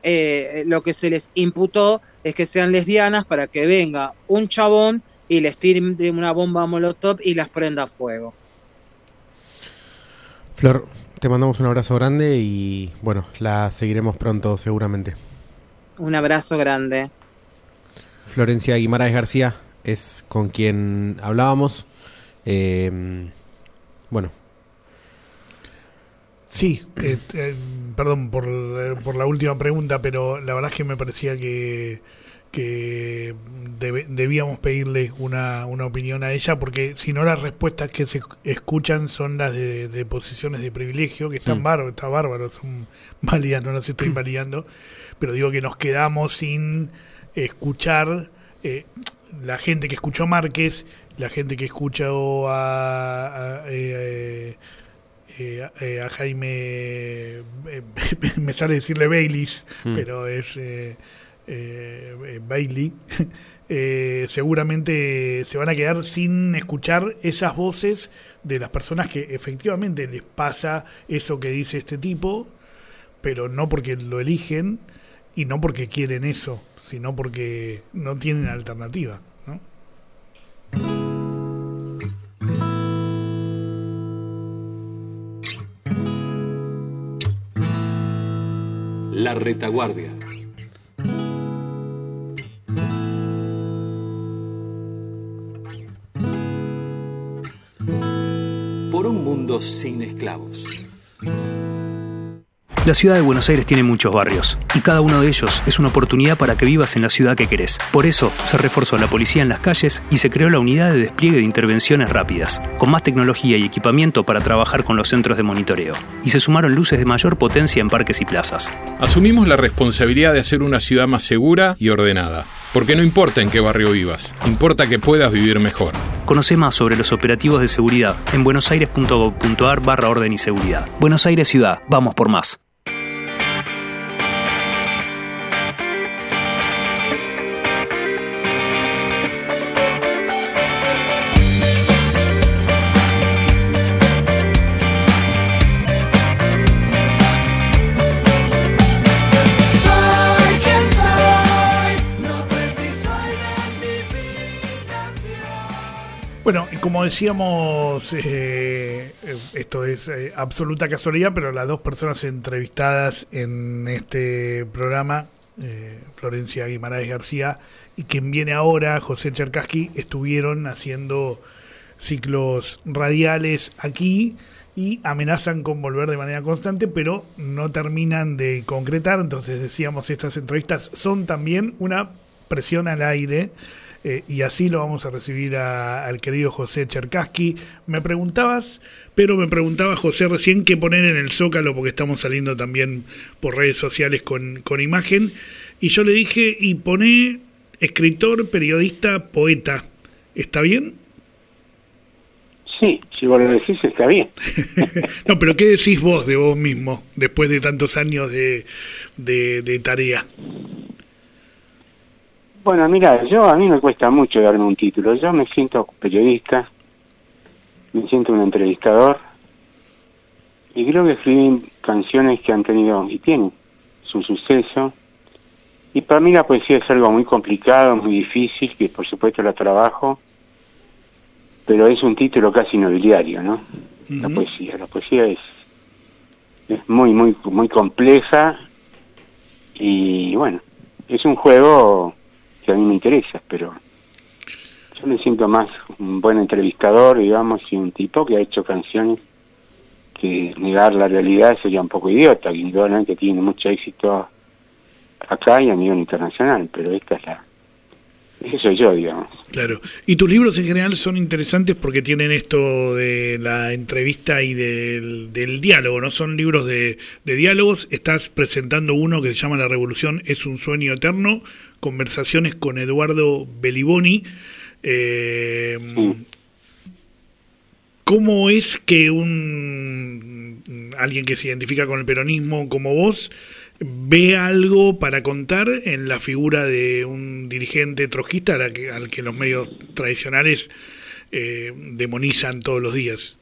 eh, lo que se les imputó es que sean lesbianas para que venga un chabón y les tire de una bomba molotov y las prenda a fuego. Flor, te mandamos un abrazo grande y bueno, la seguiremos pronto seguramente. Un abrazo grande. Florencia Guimaraes García es con quien hablábamos. Eh, bueno. Sí, eh, eh, perdón por, por la última pregunta, pero la verdad es que me parecía que que deb- debíamos pedirle una, una opinión a ella, porque si no las respuestas que se escuchan son las de, de posiciones de privilegio, que están mm. bárbaros, está bárbaro, son válidas, no las estoy invalidando, pero digo que nos quedamos sin escuchar eh, la gente que escuchó a Márquez, la gente que escuchó a, a, eh, eh, eh, a Jaime, eh, me sale decirle Baylis, mm. pero es... Eh, eh, Bailey, eh, seguramente se van a quedar sin escuchar esas voces de las personas que efectivamente les pasa eso que dice este tipo, pero no porque lo eligen y no porque quieren eso, sino porque no tienen alternativa, ¿no? La Retaguardia. Por un mundo sin esclavos. La ciudad de Buenos Aires tiene muchos barrios, y cada uno de ellos es una oportunidad para que vivas en la ciudad que querés. Por eso, se reforzó la policía en las calles y se creó la unidad de despliegue de intervenciones rápidas, con más tecnología y equipamiento para trabajar con los centros de monitoreo. Y se sumaron luces de mayor potencia en parques y plazas. Asumimos la responsabilidad de hacer una ciudad más segura y ordenada. Porque no importa en qué barrio vivas, importa que puedas vivir mejor. Conoce más sobre los operativos de seguridad en buenosaires.gov.ar barra orden y seguridad. Buenos Aires Ciudad, vamos por más. Bueno, como decíamos, eh, esto es eh, absoluta casualidad, pero las dos personas entrevistadas en este programa, eh, Florencia Guimaraes García y quien viene ahora, José Cherkassky, estuvieron haciendo ciclos radiales aquí y amenazan con volver de manera constante, pero no terminan de concretar. Entonces decíamos, estas entrevistas son también una presión al aire. Eh, y así lo vamos a recibir a, al querido José Cherkassky. Me preguntabas, pero me preguntaba José recién qué poner en el Zócalo, porque estamos saliendo también por redes sociales con, con imagen, y yo le dije, y poné escritor, periodista, poeta. ¿Está bien? Sí, si vos lo decís está bien. No, pero ¿qué decís vos de vos mismo después de tantos años de, de, de tarea? Bueno, mira, yo a mí me cuesta mucho darme un título. Yo me siento periodista, me siento un entrevistador, y creo que escribí canciones que han tenido y tienen su suceso. Y para mí la poesía es algo muy complicado, muy difícil, que por supuesto la trabajo, pero es un título casi nobiliario, ¿no? Uh-huh. La poesía, la poesía es es muy, muy, muy compleja, y bueno, es un juego que a mí me interesa, pero yo me siento más un buen entrevistador, digamos, y un tipo que ha hecho canciones que negar la realidad sería un poco idiota, que indudablemente tiene mucho éxito acá y a nivel internacional, pero esta es la... Ese soy yo, digamos. Claro. Y tus libros en general son interesantes porque tienen esto de la entrevista y del, del diálogo, ¿no? Son libros de, de diálogos. Estás presentando uno que se llama La Revolución es un sueño eterno, conversaciones con Eduardo Beliboni. Eh, sí. ¿Cómo es que un alguien que se identifica con el peronismo como vos ve algo para contar en la figura de un dirigente trotskista al que, al que los medios tradicionales eh, demonizan todos los días?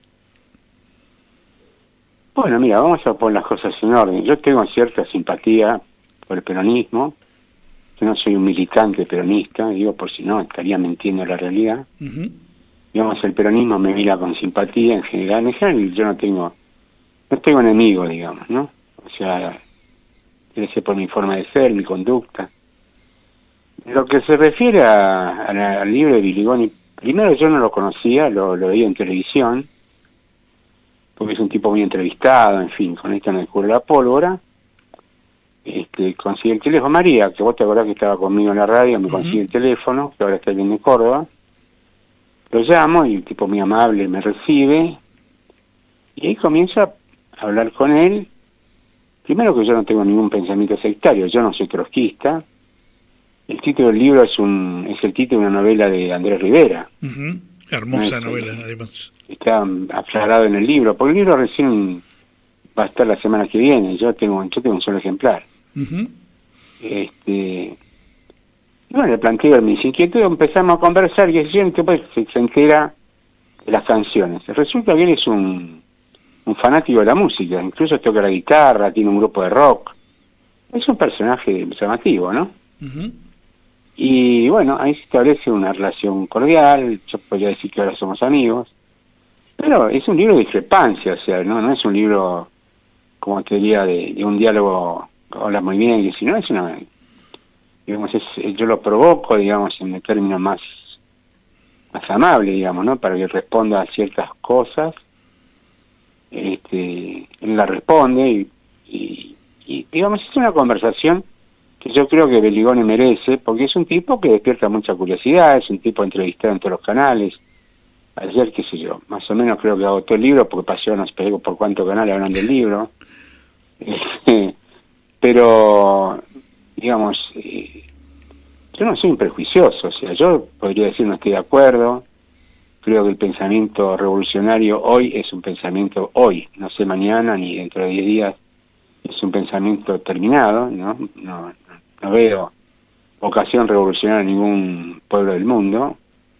Bueno, mira, vamos a poner las cosas en orden. Yo tengo cierta simpatía por el peronismo. Yo no soy un militante peronista, digo, por si no, estaría mintiendo la realidad. Uh-huh. Digamos, el peronismo me mira con simpatía en general. En general yo no tengo, no tengo enemigos, digamos, ¿no? O sea, debe ser por mi forma de ser, mi conducta. Lo que se refiere a, a la, al libro de Beliboni, primero yo no lo conocía, lo, lo veía en televisión, porque es un tipo muy entrevistado, en fin, con esto no descubre la pólvora. Este, consigue el teléfono, María, que vos te acordás que estaba conmigo en la radio, me uh-huh. consigue el teléfono, que ahora está bien de Córdoba. Lo llamo y el tipo muy amable me recibe, y ahí comienzo a hablar con él. Primero que yo no tengo ningún pensamiento sectario, yo no soy trotskista. El título del libro es un es el título de una novela de Andrés Rivera. Uh-huh. Hermosa ¿no? novela, además. Está aclarado en el libro, porque el libro recién va a estar la semana que viene, yo tengo yo tengo un solo ejemplar. Uh-huh. Este, Y bueno, le planteo mis inquietudes, empezamos a conversar y después se, se entera de las canciones. Resulta que él es un, un fanático de la música, incluso toca la guitarra, tiene un grupo de rock. Es un personaje llamativo, ¿no? Uh-huh. Y bueno, ahí se establece una relación cordial, yo podría decir que ahora somos amigos, pero es un libro de discrepancia, o sea, no, no es un libro, como te diría, de, de un diálogo, hola muy bien, y sino es una, digamos, es, yo lo provoco, digamos, en el término más, más amable, digamos, ¿no? Para que responda a ciertas cosas, este, él la responde y, y, y digamos, es una conversación que yo creo que Belligoni merece, porque es un tipo que despierta mucha curiosidad, es un tipo entrevistado en todos los canales. Ayer, qué sé yo, más o menos creo que agotó el libro, porque pasó, no sé por cuántos canales hablan del libro. Pero, digamos, eh, yo no soy un prejuicioso, o sea, yo podría decir no estoy de acuerdo, creo que el pensamiento revolucionario hoy es un pensamiento hoy, no sé mañana ni dentro de diez días, es un pensamiento terminado, ¿no? No, no veo vocación revolucionaria en ningún pueblo del mundo,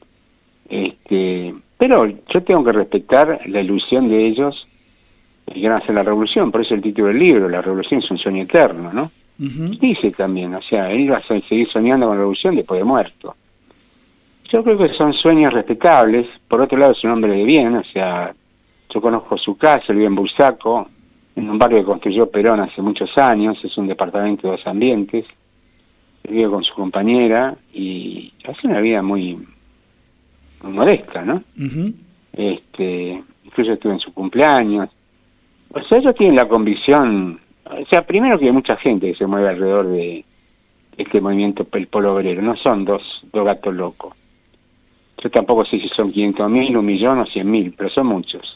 este, pero yo tengo que respetar la ilusión de ellos que quieren hacer la revolución, por eso el título del libro, la revolución es un sueño eterno, ¿no? Uh-huh. Dice también, o sea, él va a seguir soñando con la revolución después de muerto. Yo creo que son sueños respetables, por otro lado es un hombre de bien, o sea, yo conozco su casa, él vive en Bursaco, en un barrio que construyó Perón hace muchos años, es un departamento de dos ambientes, vive con su compañera y hace una vida muy, muy modesta, ¿no? Uh-huh. Este, incluso estuve en su cumpleaños. O sea, ellos tienen la convicción, o sea, primero que hay mucha gente que se mueve alrededor de este movimiento, el Polo Obrero, no son dos, dos gatos locos. Yo tampoco sé si son quinientos mil, un millón o cien mil, pero son muchos.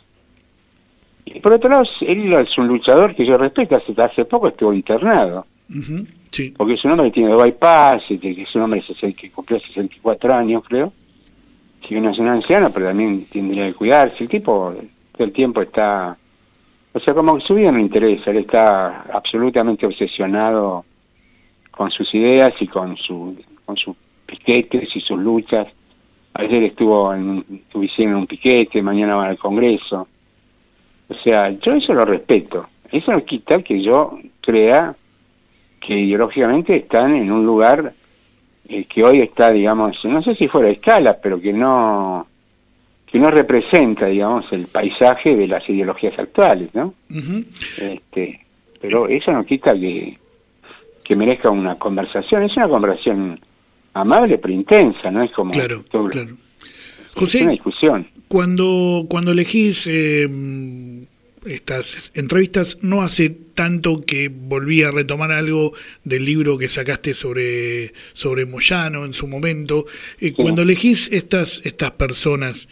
Y por otro lado, él es un luchador que yo respeto, hace, hace poco estuvo internado. Uh-huh. Sí. Porque es un hombre que tiene dos bypass, que es un hombre que cumplió sesenta y cuatro años, creo. Que no es un anciano, pero también tendría que cuidarse. El tipo todo el tiempo está... O sea, como que su vida no le interesa, él está absolutamente obsesionado con sus ideas y con, su, con sus piquetes y sus luchas. Ayer estuvo en un, estuvieron en un piquete, mañana van al Congreso. O sea, yo eso lo respeto. Eso no quita que yo crea que ideológicamente están en un lugar eh, que hoy está, digamos, no sé si fuera de escala, pero que no que no representa, digamos, el paisaje de las ideologías actuales, ¿no? Uh-huh. Este, pero eso no quita que, que merezca una conversación. Es una conversación amable pero intensa, ¿no? Es como... Claro, todo, claro. Es José, una discusión. Cuando, cuando elegís eh, estas entrevistas, no hace tanto que volví a retomar algo del libro que sacaste sobre, sobre Moyano en su momento. Eh, sí. Cuando elegís estas, estas personas,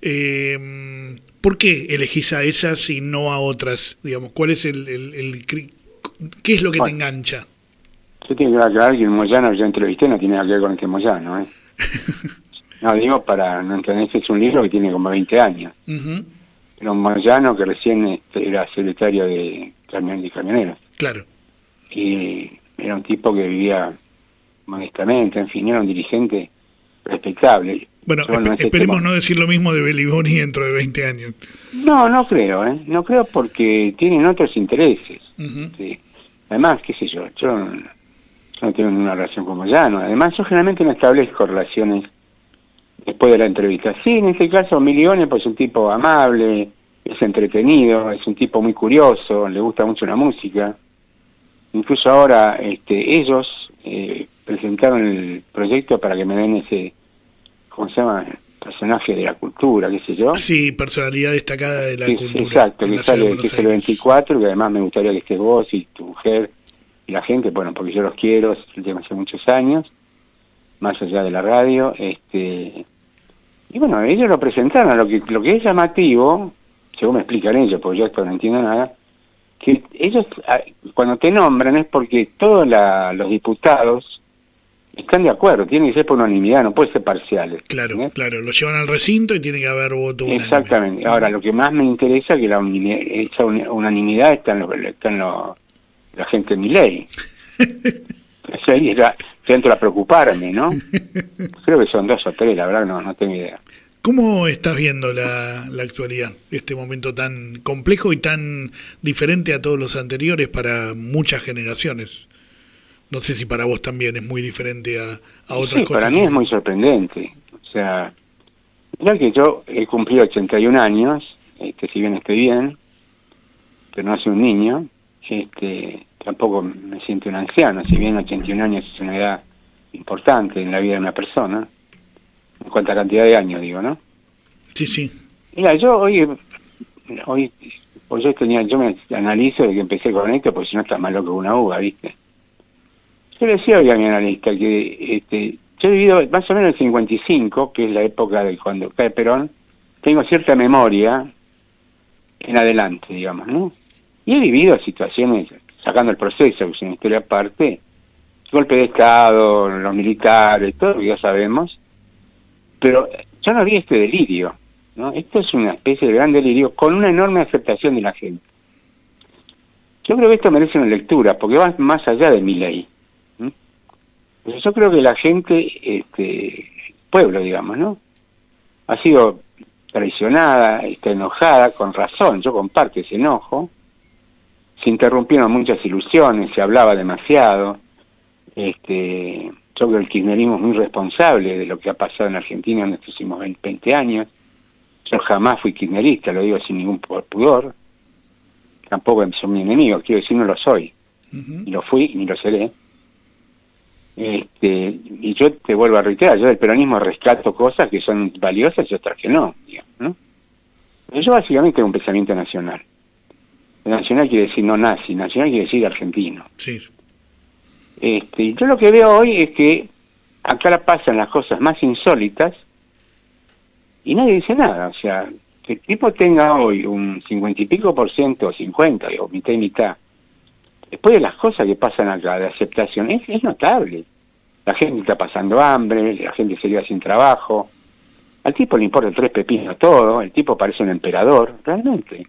eh, ¿por qué elegís a esas y no a otras? Digamos, ¿cuál es el, el, el qué es lo que bueno, te engancha? Yo tengo que aclarar que el Moyano que yo entrevisté no tiene nada que ver con este Moyano, ¿eh? No, digo para no entender que es un libro que tiene como veinte años. Uh-huh. Era un Moyano que recién este, era secretario de, camion, de camioneros. Claro. Y era un tipo que vivía modestamente, en fin, era un dirigente respetable. Bueno, Yo, no esperemos tema. no decir lo mismo de Belligoni dentro de veinte años. No, no creo, ¿eh? No creo porque tienen otros intereses. Uh-huh. Sí. Además, qué sé yo, yo no, yo no tengo ninguna relación con Moyano. Además, yo generalmente no establezco relaciones después de la entrevista. Sí, en este caso Belligoni pues es un tipo amable, es entretenido, es un tipo muy curioso, le gusta mucho la música. Incluso ahora este, ellos eh, presentaron el proyecto para que me den ese, ¿cómo se llama? Personaje de la cultura, qué sé yo. Sí, personalidad destacada de la sí, cultura. Exacto, que sale que es el veinticuatro, que además me gustaría que estés vos y tu mujer y la gente, bueno, porque yo los quiero, llevo hace muchos años, más allá de la radio, este y bueno, ellos lo presentaron. Lo que lo que es llamativo, según me explican ellos, porque yo esto no entiendo nada, que ellos cuando te nombran es porque todos la, los diputados están de acuerdo, tiene que ser por unanimidad, no puede ser parciales. Claro, ¿eh? Claro, lo llevan al recinto y tiene que haber voto unánime. Exactamente. Ahora, lo que más me interesa es que la unanimidad, esa unanimidad está en, los, está en los, la gente de mi ley. O sea, la, que entro a preocuparme, ¿no? Creo que son dos o tres, la verdad no, no tengo idea. ¿Cómo estás viendo la, la actualidad, este momento tan complejo y tan diferente a todos los anteriores para muchas generaciones? No sé si para vos también es muy diferente a, a otras sí, cosas. Para mí que... es muy sorprendente. O sea, mirá que yo he cumplido ochenta y un años, este, si bien estoy bien, pero no soy un niño, este, tampoco me siento un anciano, si bien ochenta y un años es una edad importante en la vida de una persona, en cuanto a cantidad de años, digo, ¿no? Sí, sí. Mira, yo hoy, hoy, pues yo tenía, yo me analizo de que empecé con esto, porque si no está más loco que una uva, ¿viste? Yo le decía hoy a mi analista que este, yo he vivido más o menos el cincuenta y cinco, que es la época de cuando cae Perón, tengo cierta memoria en adelante, digamos, ¿no? Y he vivido situaciones, sacando el proceso, que es una historia aparte, golpe de Estado, los militares, todo lo que ya sabemos, pero yo no vi este delirio, ¿no? Esto es una especie de gran delirio con una enorme aceptación de la gente. Yo creo que esto merece una lectura, porque va más allá de mi ley. ¿Mm? Yo creo que la gente, este, pueblo, digamos, ¿no? Ha sido traicionada, está enojada, con razón, yo comparto ese enojo. Se interrumpieron muchas ilusiones, se hablaba demasiado. Este, yo creo que el kirchnerismo es muy responsable de lo que ha pasado en Argentina en estos últimos veinte años. Yo jamás fui kirchnerista, lo digo sin ningún pudor. Tampoco son mi enemigo, quiero decir, no lo soy. Uh-huh. Ni lo fui, ni lo seré. Este, y yo te vuelvo a reiterar, yo del peronismo rescato cosas que son valiosas y otras que no, digamos, ¿no? Pero yo básicamente tengo un pensamiento nacional. Nacional quiere decir no nazi, nacional quiere decir argentino. Sí. Este, yo lo que veo hoy es que acá pasan las cosas más insólitas y nadie dice nada. O sea, que el tipo tenga hoy un cincuenta y pico por ciento, cincuenta o mitad y mitad, después de las cosas que pasan acá de aceptación, es, es notable. La gente está pasando hambre, la gente se queda sin trabajo, al tipo le importa tres pepinos todo, el tipo parece un emperador, realmente.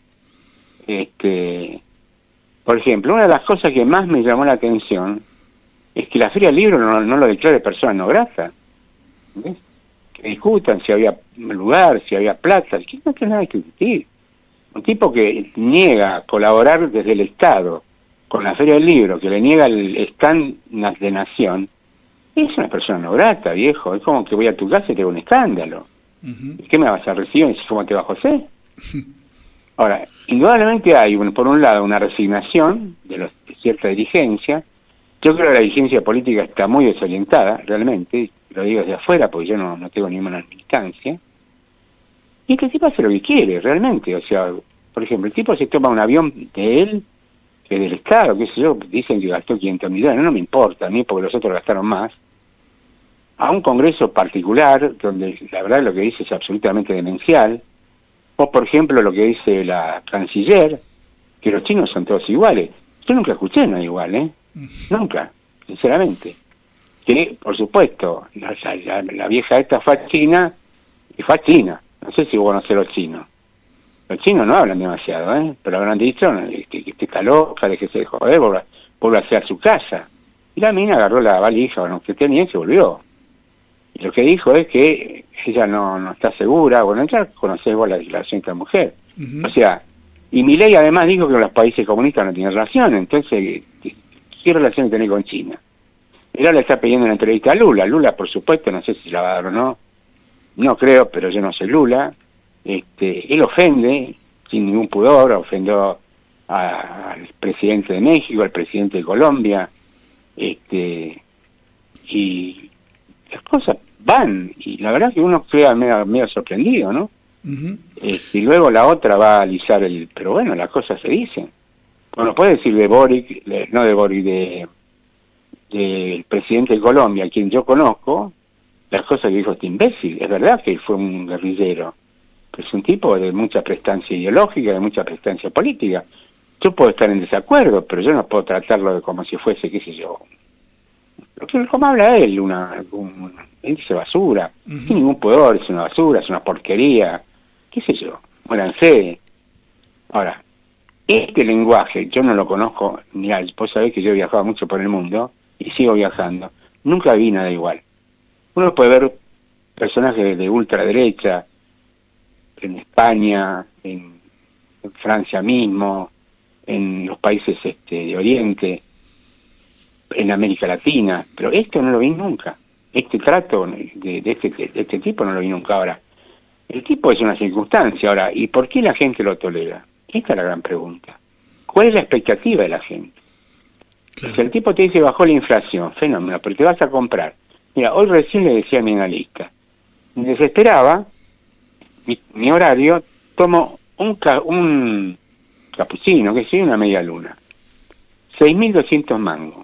Este, por ejemplo, una de las cosas que más me llamó la atención es que la Feria del Libro no, no lo declare persona no grata. ¿Ves? Que discutan si había lugar, si había plata, que no tiene nada que discutir. Un tipo que niega colaborar desde el Estado con la Feria del Libro, que le niega el stand de Nación, es una persona no grata, viejo. Es como que voy a tu casa y te hago un escándalo. Uh-huh. ¿Qué me vas a recibir? ¿Cómo te va José? Ahora, indudablemente hay, un, por un lado, una resignación de, los, de cierta dirigencia. Yo creo que la dirigencia política está muy desorientada, realmente, lo digo desde afuera, porque yo no, no tengo ninguna militancia. Y este tipo hace lo que quiere, realmente. O sea, por ejemplo, el tipo se toma un avión de él, que del Estado, qué sé yo, dicen que gastó quinientos millones, no, no me importa a mí, porque los otros gastaron más, a un congreso particular, donde la verdad lo que dice es absolutamente demencial. O, por ejemplo, lo que dice la canciller, que los chinos son todos iguales. Yo nunca escuché nada igual, ¿eh? Nunca, sinceramente. Que, por supuesto, la, la, la vieja esta fue a China, y fue a China. No sé si vos conocés los chinos. Los chinos no hablan demasiado, ¿eh? Pero habrán dicho que, que está loca, déjese de joder, vuelva, vuelva a hacer su casa. Y la mina agarró la valija o no que tenía y se volvió. Y lo que dijo es que ella no, no está segura, bueno, ya conocés vos la declaración de esta mujer. Uh-huh. O sea, y Milei además dijo que los países comunistas no tienen relación, entonces, ¿qué relación tiene con China? Y ahora le está pidiendo una entrevista a Lula. Lula, por supuesto, no sé si la va a dar o no, no creo, pero yo no soy Lula. Este, él ofende, sin ningún pudor, ofendió a, al presidente de México, al presidente de Colombia, este, y las cosas van, y la verdad que uno queda medio, medio sorprendido, ¿no? Uh-huh. Este, y luego la otra va a alisar el... Pero bueno, las cosas se dicen. Bueno, puede decir de Boric, de, no de Boric, de del presidente de Colombia, a quien yo conozco, las cosas que dijo este imbécil. Es verdad que él fue un guerrillero, pero es un tipo de mucha prestancia ideológica, de mucha prestancia política. Yo puedo estar en desacuerdo, pero yo no puedo tratarlo de como si fuese, qué sé yo, lo que como habla él, una, un, él dice basura, uh-huh. Sin ningún pudor, es una basura, es una porquería, qué sé yo, muéranse. Ahora, este lenguaje, yo no lo conozco, mirá, vos sabés que yo he viajado mucho por el mundo, y sigo viajando, Nunca vi nada igual. Uno puede ver personajes de, de ultraderecha en España, en, en Francia mismo, en los países este, de Oriente, en América Latina, pero esto no lo vi nunca. Este trato de, de, este, de este tipo no lo vi nunca. Ahora, el tipo es una circunstancia. Ahora, ¿y por qué la gente lo tolera? Esta es la gran pregunta. ¿Cuál es la expectativa de la gente? Claro. Si el tipo te dice bajó la inflación, fenómeno, pero te vas a comprar. Mira, hoy recién le decía a mi analista, me desesperaba, mi, mi horario, tomo un, ca, un capuchino, que sea una media luna, seis mil doscientos mangos.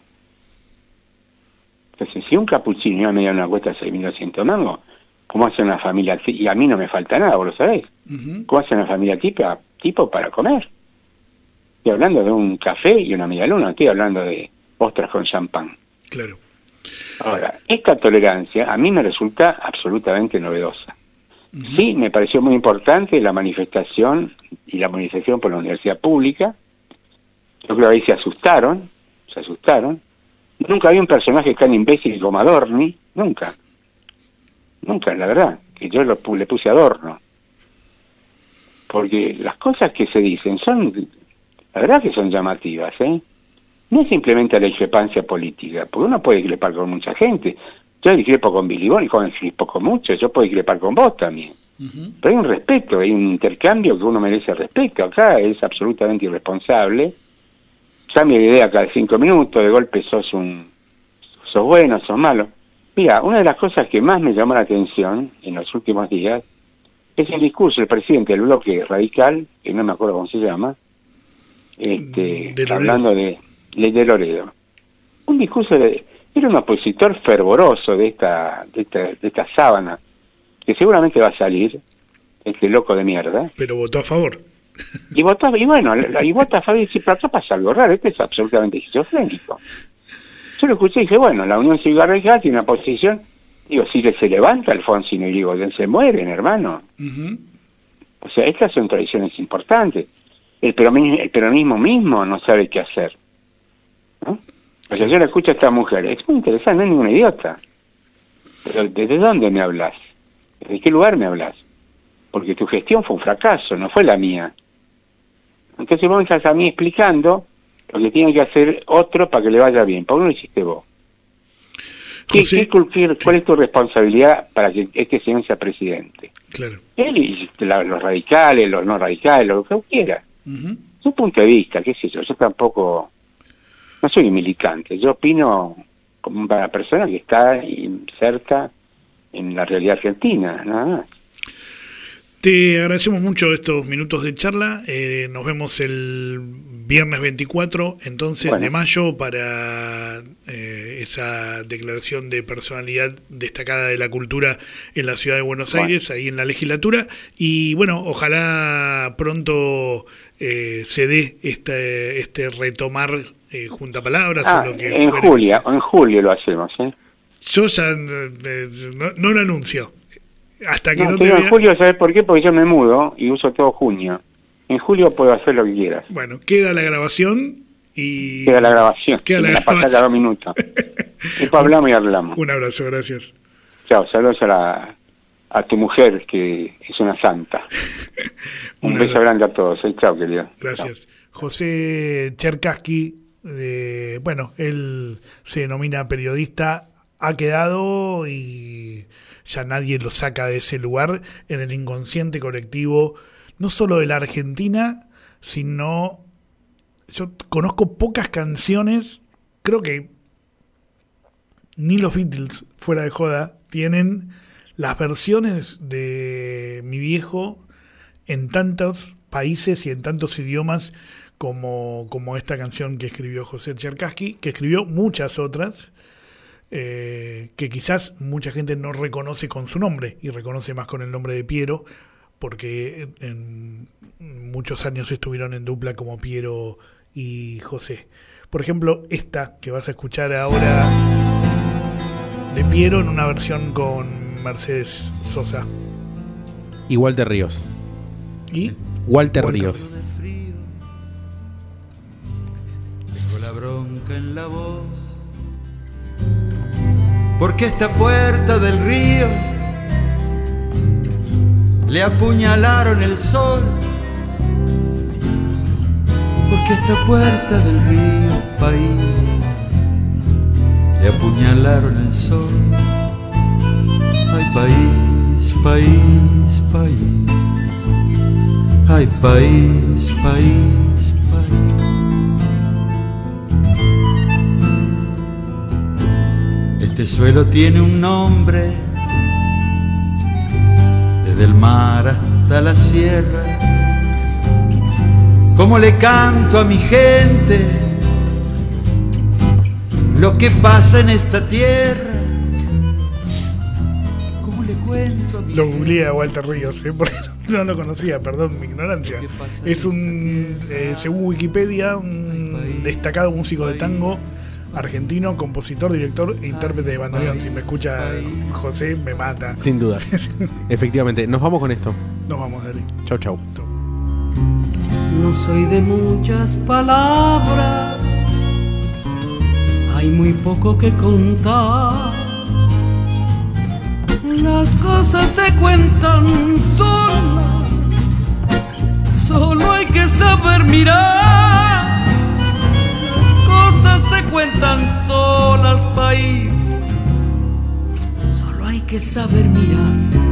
Entonces, si un capuchino y una media luna cuesta seis mil doscientos mangos, ¿cómo hace una familia? Y a mí no me falta nada, vos lo sabés. Uh-huh. ¿Cómo hace una familia tipo, tipo para comer? Estoy hablando de un café y una media luna, no estoy hablando de ostras con champán. Claro. Ahora, esta tolerancia a mí me resulta absolutamente novedosa. Uh-huh. Sí, me pareció muy importante la manifestación y la manifestación por la universidad pública. Yo creo que ahí se asustaron, se asustaron. Nunca había un personaje tan imbécil como Adorni, nunca. Nunca, la verdad, que yo lo, le puse adorno. Porque las cosas que se dicen son, la verdad que son llamativas, ¿eh? No es simplemente la discrepancia política, porque uno puede discrepar con mucha gente. Yo discrepo con Billy Bonnie, con discrepo con muchos, yo puedo discrepar con vos también. Uh-huh. Pero hay un respeto, hay un intercambio que uno merece respeto. Acá es absolutamente irresponsable. Cambia de idea cada cinco minutos, de golpe sos un sos bueno, sos malo. Mira, una de las cosas que más me llamó la atención en los últimos días es el discurso del presidente del bloque radical, que no me acuerdo cómo se llama, este, de hablando de, de, de Loredo. Un discurso de... Era un opositor fervoroso de esta, de esta, de esta sábana, que seguramente va a salir, este loco de mierda. Pero votó a favor. Y votó, y bueno, y vota a favor y dice, pero acá pasa algo raro, esto es absolutamente esquizofrénico. Yo lo escuché y dije, bueno, la Unión Cívica Radical tiene una posición, digo, si se levanta Alfonsín y digo, se mueren, hermano. Uh-huh. O sea, estas son tradiciones importantes. El peronismo, el peronismo mismo no sabe qué hacer, ¿no? O sea, yo la escucho a esta mujer, es muy interesante, no es ninguna idiota. Pero ¿desde dónde me hablas? ¿Desde qué lugar me hablas? Porque tu gestión fue un fracaso, no fue la mía. Entonces vos me estás a mí explicando lo que tiene que hacer otro para que le vaya bien. ¿Por qué no lo hiciste vos? ¿Qué, qué, qué, ¿Cuál es tu responsabilidad para que este señor sea presidente? Claro. Él y la, los radicales, los no radicales, lo que quiera. Uh-huh. Su punto de vista, qué sé yo, yo tampoco, no soy militante, yo opino como una persona que está inserta en la realidad argentina, nada más. Te agradecemos mucho estos minutos de charla. Eh, nos vemos el viernes veinticuatro, entonces, bueno, de mayo, para eh, esa declaración de personalidad destacada de la cultura en la ciudad de Buenos bueno. Aires, ahí en la legislatura. Y bueno, ojalá pronto eh, se dé este, este retomar eh, junta palabras. Ah, o lo que en julio, en julio lo hacemos, ¿eh? Yo ya eh, no, no lo anuncio. Hasta que no, no te vea... en julio, ¿sabes por qué? Porque yo me mudo y uso todo junio. En julio puedo hacer lo que quieras. Bueno, queda la grabación y... Queda la grabación. Queda la me grabación. La pasa cada dos minutos. Después hablamos y hablamos. Un abrazo, gracias. Chao, saludos a, la, a tu mujer, que es una santa. Un, Un beso grande a todos. ¿eh? Chao, querido. Gracias. Chao. José Cherkassky, eh, bueno, él se denomina periodista, ha quedado y... ya nadie lo saca de ese lugar en el inconsciente colectivo, no solo de la Argentina, sino... Yo conozco pocas canciones, creo que ni los Beatles, fuera de joda, tienen las versiones de Mi Viejo en tantos países y en tantos idiomas como, como esta canción que escribió José Cherkassky, que escribió muchas otras, Eh, que quizás mucha gente no reconoce con su nombre y reconoce más con el nombre de Piero, porque en, en muchos años estuvieron en dupla como Piero y José. Por ejemplo, esta que vas a escuchar ahora de Piero en una versión con Mercedes Sosa y Walter Ríos. ¿Y? Walter, Walter Ríos. Tengo la bronca en la voz, porque esta puerta del río le apuñalaron el sol, porque esta puerta del río, país, le apuñalaron el sol. Ay, país, país, país, ay, país, país, país. Este suelo tiene un nombre, desde el mar hasta la sierra. Cómo le canto a mi gente lo que pasa en esta tierra. Cómo le cuento a mi Lo googleé a Walter Ríos, ¿eh? Porque no lo conocía, perdón mi ignorancia. Es un, eh, según Wikipedia, un destacado músico de tango argentino, compositor, director e intérprete de bandoneón. Si me escucha José, me mata. Sin dudas. Efectivamente. Nos vamos con esto. Nos vamos, dale. Chau, chau. No soy de muchas palabras, hay muy poco que contar. Las cosas se cuentan solas, solo hay que saber mirar. Las cosas se cuentan solas, país, solo hay que saber mirar.